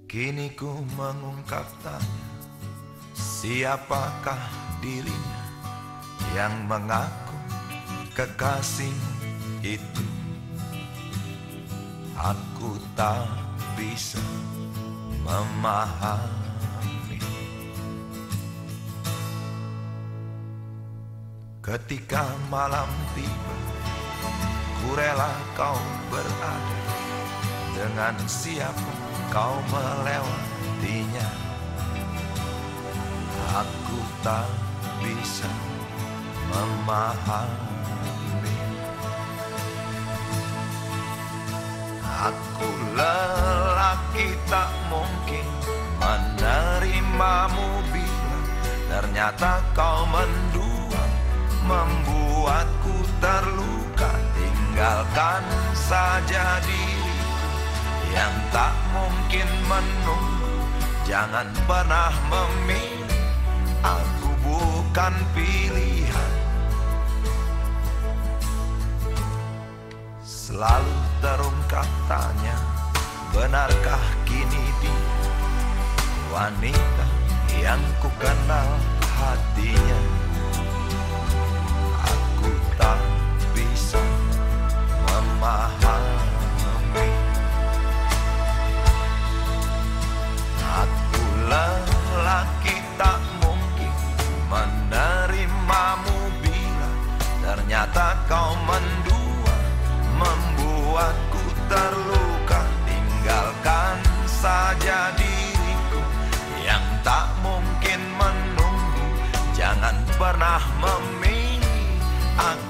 Kini ku mengungkap tanya, siapakah dirinya yang mengaku kekasih itu? Aku tak bisa memahami. Ketika malam tiba, ku rela kau berada. Dengan siapa kau melewatinya? Aku tak bisa memahami. Aku lelaki tak mungkin menerimamu bila ternyata kau mendua, membuatku terluka. Tinggalkan saja diriku yang tak mungkin menunggu. Jangan pernah memilih, aku bukan pilihan. Selalu terungkap tanya, benarkah kini dia wanita yang ku kenal hatinya? Aku tak bisa memahami. Aku lelaki tak mungkin menerimamu bila ternyata kau mendua, membuatku terluka. Tinggalkan saja diriku yang tak mungkin menunggu. Jangan pernah memilih, aku